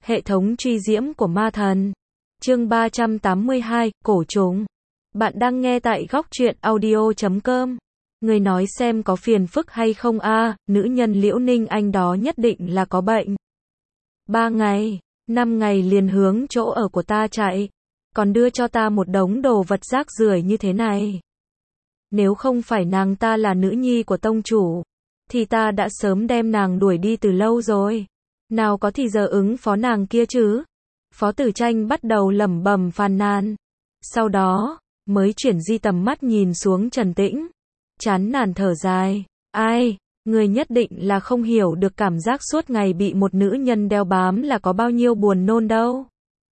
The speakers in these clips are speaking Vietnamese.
Hệ thống truy diễm của ma thần. Chương 382, cổ trùng. Bạn đang nghe tại góc truyện audio.com. Người nói xem có phiền phức hay không a? Nữ nhân Liễu Ninh Anh đó nhất định là có bệnh. 3 ngày, 5 ngày liền hướng chỗ ở của ta chạy, còn đưa cho ta một đống đồ vật rác rưởi như thế này. Nếu không phải nàng ta là nữ nhi của tông chủ, thì ta đã sớm đem nàng đuổi đi từ lâu rồi. Nào có thì giờ ứng phó nàng kia chứ. Phó Tử Tranh bắt đầu lẩm bẩm phàn nàn. Sau đó, mới chuyển di tầm mắt nhìn xuống Trần Tĩnh. Chán nản thở dài. Ai, người nhất định là không hiểu được cảm giác suốt ngày bị một nữ nhân đeo bám là có bao nhiêu buồn nôn đâu.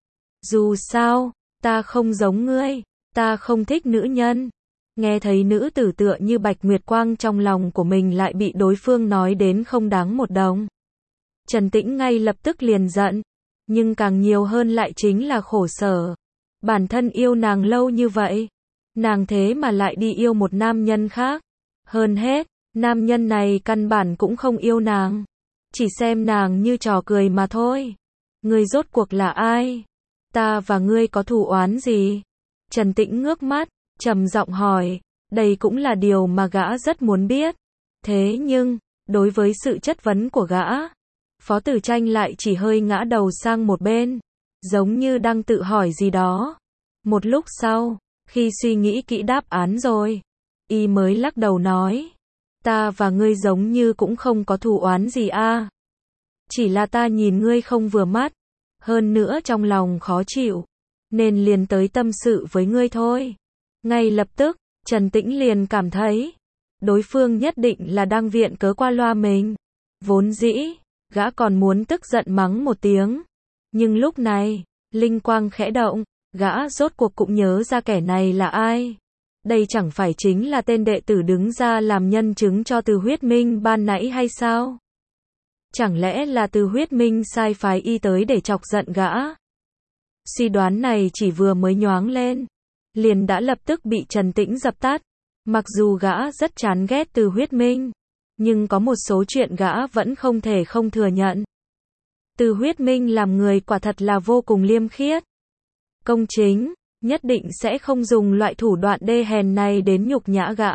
Dù sao, ta không giống ngươi, ta không thích nữ nhân. Nghe thấy nữ tử tựa như Bạch Nguyệt Quang trong lòng của mình lại bị đối phương nói đến không đáng một đồng. Trần Tĩnh ngay lập tức liền giận, nhưng càng nhiều hơn lại chính là khổ sở. Bản thân yêu nàng lâu như vậy, nàng thế mà lại đi yêu một nam nhân khác. Hơn hết, nam nhân này căn bản cũng không yêu nàng, chỉ xem nàng như trò cười mà thôi. Ngươi rốt cuộc là ai? Ta và ngươi có thù oán gì? Trần Tĩnh ngước mắt, trầm giọng hỏi. Đây cũng là điều mà gã rất muốn biết. Thế nhưng, đối với sự chất vấn của gã, Phó Tử Tranh lại chỉ hơi ngã đầu sang một bên, giống như đang tự hỏi gì đó. Một lúc sau, khi suy nghĩ kỹ đáp án rồi, y mới lắc đầu nói. Ta và ngươi giống như cũng không có thù oán gì a. Chỉ là ta nhìn ngươi không vừa mắt, hơn nữa trong lòng khó chịu, nên liền tới tâm sự với ngươi thôi. Ngay lập tức, Trần Tĩnh liền cảm thấy, đối phương nhất định là đang viện cớ qua loa mình. Vốn dĩ, gã còn muốn tức giận mắng một tiếng. Nhưng lúc này, linh quang khẽ động, gã rốt cuộc cũng nhớ ra kẻ này là ai. Đây chẳng phải chính là tên đệ tử đứng ra làm nhân chứng cho Từ Huyết Minh ban nãy hay sao? Chẳng lẽ là Từ Huyết Minh sai phái y tới để chọc giận gã? Suy đoán này chỉ vừa mới nhoáng lên, liền đã lập tức bị Trần Tĩnh dập tắt. Mặc dù gã rất chán ghét Từ Huyết Minh, nhưng có một số chuyện gã vẫn không thể không thừa nhận. Từ Huyết Minh làm người quả thật là vô cùng liêm khiết, công chính, nhất định sẽ không dùng loại thủ đoạn đê hèn này đến nhục nhã gã.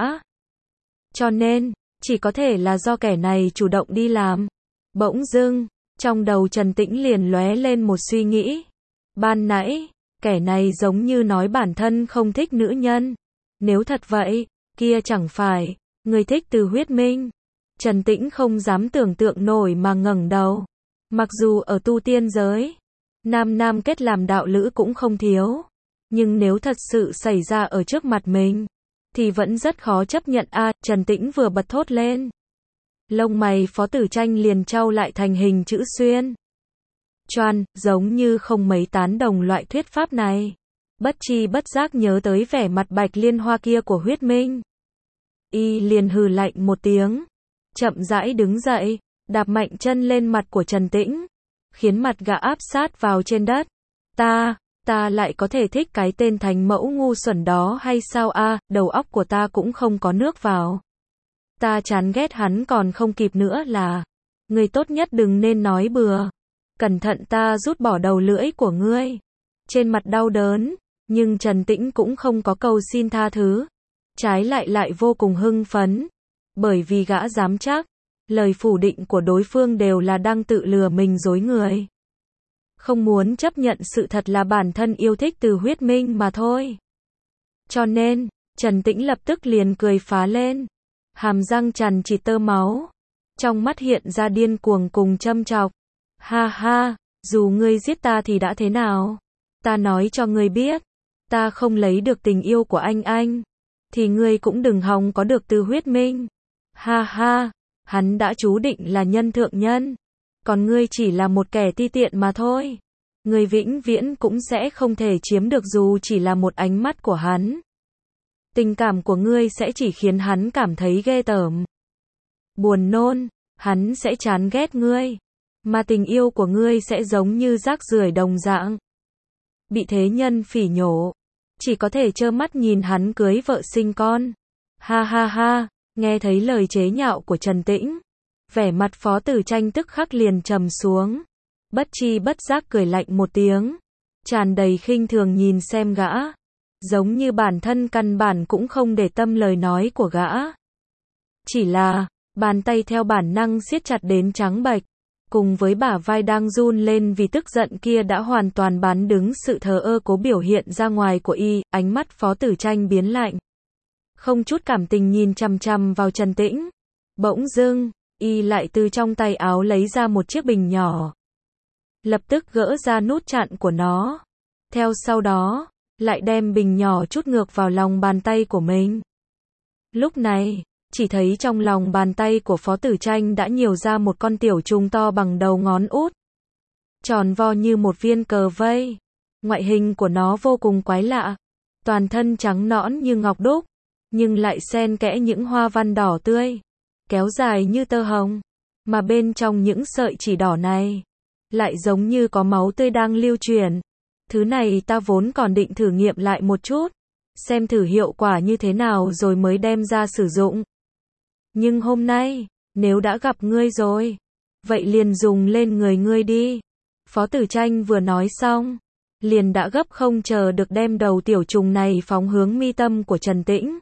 Cho nên, chỉ có thể là do kẻ này chủ động đi làm. Bỗng dưng, trong đầu Trần Tĩnh liền lóe lên một suy nghĩ. Ban nãy, kẻ này giống như nói bản thân không thích nữ nhân. Nếu thật vậy, kia chẳng phải, người thích Từ Huyết Minh. Trần Tĩnh không dám tưởng tượng nổi mà ngẩng đầu. Mặc dù ở tu tiên giới, nam kết làm đạo lữ cũng không thiếu. Nhưng nếu thật sự xảy ra ở trước mặt mình, thì vẫn rất khó chấp nhận a. Trần Tĩnh vừa bật thốt lên. Lông mày Phó Tử Tranh liền trao lại thành hình chữ xuyên. Choan, giống như không mấy tán đồng loại thuyết pháp này. Bất tri bất giác nhớ tới vẻ mặt Bạch Liên Hoa kia của Huyết Minh. Y liền hừ lạnh một tiếng, chậm rãi đứng dậy, đạp mạnh chân lên mặt của Trần Tĩnh, khiến mặt gã áp sát vào trên đất. Ta lại có thể thích cái tên thành mẫu ngu xuẩn đó hay sao a? Đầu óc của ta cũng không có nước vào. Ta chán ghét hắn còn không kịp nữa là. Ngươi tốt nhất đừng nên nói bừa. Cẩn thận ta rút bỏ đầu lưỡi của ngươi. Trên mặt đau đớn, nhưng Trần Tĩnh cũng không có cầu xin tha thứ. Trái lại vô cùng hưng phấn. Bởi vì gã dám chắc, lời phủ định của đối phương đều là đang tự lừa mình dối người. Không muốn chấp nhận sự thật là bản thân yêu thích Từ Huyết Minh mà thôi. Cho nên, Trần Tĩnh lập tức liền cười phá lên. Hàm răng chằn chịt tơ máu. Trong mắt hiện ra điên cuồng cùng châm chọc. Ha ha, dù ngươi giết ta thì đã thế nào? Ta nói cho ngươi biết, ta không lấy được tình yêu của anh, thì ngươi cũng đừng hòng có được Từ Huyết Minh. Ha ha, hắn đã chú định là nhân thượng nhân, còn ngươi chỉ là một kẻ ti tiện mà thôi. Ngươi vĩnh viễn cũng sẽ không thể chiếm được dù chỉ là một ánh mắt của hắn. Tình cảm của ngươi sẽ chỉ khiến hắn cảm thấy ghê tởm, buồn nôn, hắn sẽ chán ghét ngươi, mà tình yêu của ngươi sẽ giống như rác rưởi đồng dạng, bị thế nhân phỉ nhổ, chỉ có thể trơ mắt nhìn hắn cưới vợ sinh con. Ha ha ha, nghe thấy lời chế nhạo của Trần Tĩnh, vẻ mặt Phó Tử Tranh tức khắc liền trầm xuống. bất chi bất giác cười lạnh một tiếng, tràn đầy khinh thường nhìn xem gã, giống như bản thân căn bản cũng không để tâm lời nói của gã. Chỉ là, bàn tay theo bản năng siết chặt đến trắng bệch, cùng với bả vai đang run lên vì tức giận kia đã hoàn toàn bán đứng sự thờ ơ cố biểu hiện ra ngoài của y, ánh mắt Phó Tử Tranh biến lạnh. Không chút cảm tình nhìn chằm chằm vào Trần Tĩnh. Bỗng dưng, y lại từ trong tay áo lấy ra một chiếc bình nhỏ. Lập tức gỡ ra nút chặn của nó. Theo sau đó, lại đem bình nhỏ trút ngược vào lòng bàn tay của mình. Lúc này, chỉ thấy trong lòng bàn tay của Phó Tử Tranh đã nhiều ra một con tiểu trùng to bằng đầu ngón út. Tròn vo như một viên cờ vây. Ngoại hình của nó vô cùng quái lạ. Toàn thân trắng nõn như ngọc đúc, nhưng lại xen kẽ những hoa văn đỏ tươi, kéo dài như tơ hồng. Mà bên trong những sợi chỉ đỏ này, lại giống như có máu tươi đang lưu chuyển. Thứ này ta vốn còn định thử nghiệm lại một chút, xem thử hiệu quả như thế nào rồi mới đem ra sử dụng. Nhưng hôm nay, nếu đã gặp ngươi rồi, vậy liền dùng lên người ngươi đi. Phó Tử Tranh vừa nói xong, liền đã gấp không chờ được đem đầu tiểu trùng này phóng hướng mi tâm của Trần Tĩnh.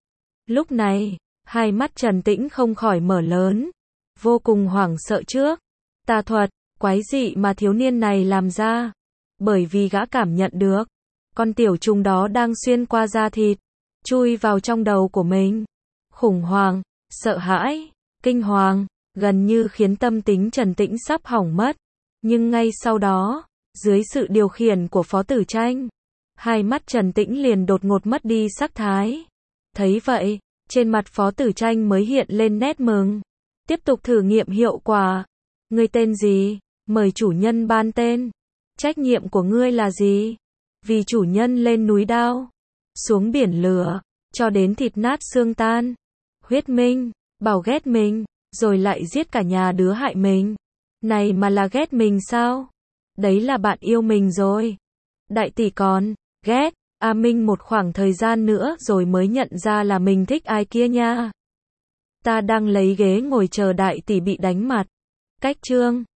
Lúc này, hai mắt Trần Tĩnh không khỏi mở lớn, vô cùng hoảng sợ trước tà thuật, quái dị mà thiếu niên này làm ra. Bởi vì gã cảm nhận được, con tiểu trùng đó đang xuyên qua da thịt, chui vào trong đầu của mình. Khủng hoảng, sợ hãi, kinh hoàng, gần như khiến tâm tính Trần Tĩnh sắp hỏng mất. Nhưng ngay sau đó, dưới sự điều khiển của Phó Tử Tranh, hai mắt Trần Tĩnh liền đột ngột mất đi sắc thái. Thấy vậy, trên mặt Phó Tử Tranh mới hiện lên nét mừng. Tiếp tục thử nghiệm hiệu quả. Ngươi tên gì? Mời chủ nhân ban tên. Trách nhiệm của ngươi là gì? Vì chủ nhân lên núi đao, xuống biển lửa, cho đến thịt nát xương tan. Huyết minh, bảo ghét mình, rồi lại giết cả nhà đứa hại mình. Này mà là ghét mình sao? Đấy là bạn yêu mình rồi. Đại tỷ còn ghét A Minh một khoảng thời gian nữa rồi mới nhận ra là mình thích ai kia nha. Ta đang lấy ghế ngồi chờ đại tỷ bị đánh mặt. Cách chương